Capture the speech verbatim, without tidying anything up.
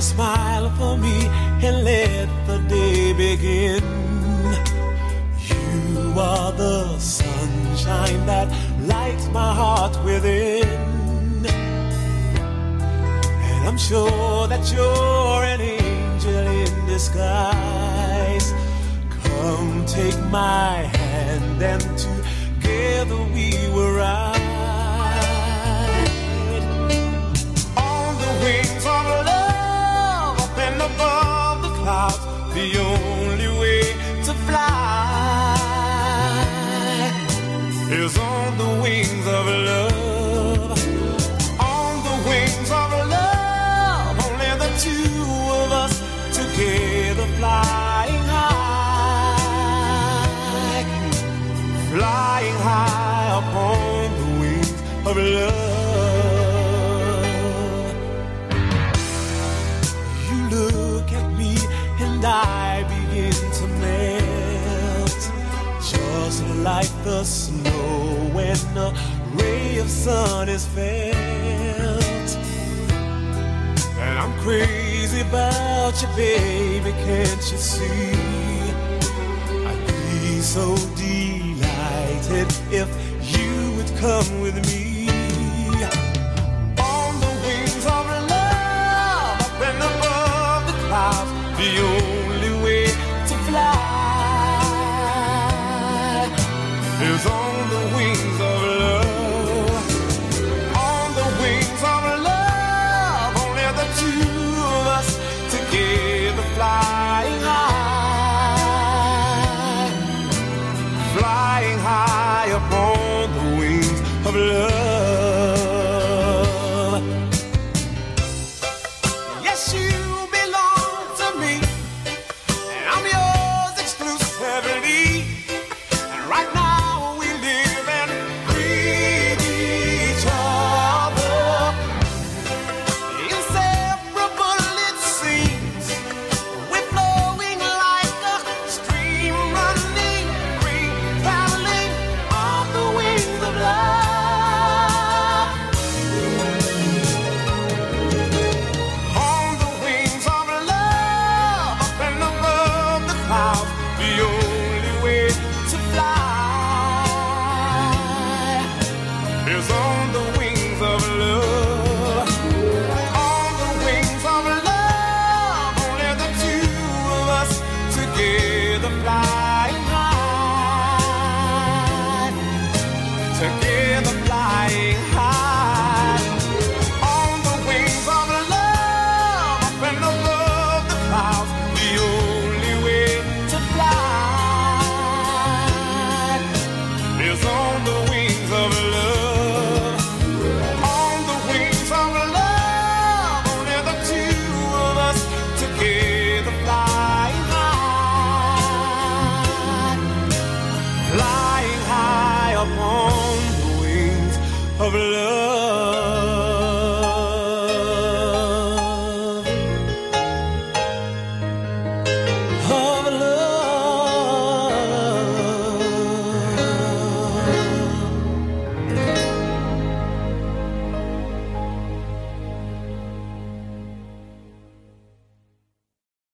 smile for me and let the day begin. You are the sunshine that lights my heart within. And I'm sure that you're an angel in disguise. Come take my hand and together we will ride on the wings of love up and above the clouds. The only way to fly is on the wings of love. On the wings of love, only the two of us together flying high, flying high upon the wings of love. You look at me and I begin to melt, just like the snow when a ray of sun is felt. And I'm crazy about you, baby, can't you see? I'd be so delighted if you would come with me. On the wings of love, up and above the clouds, the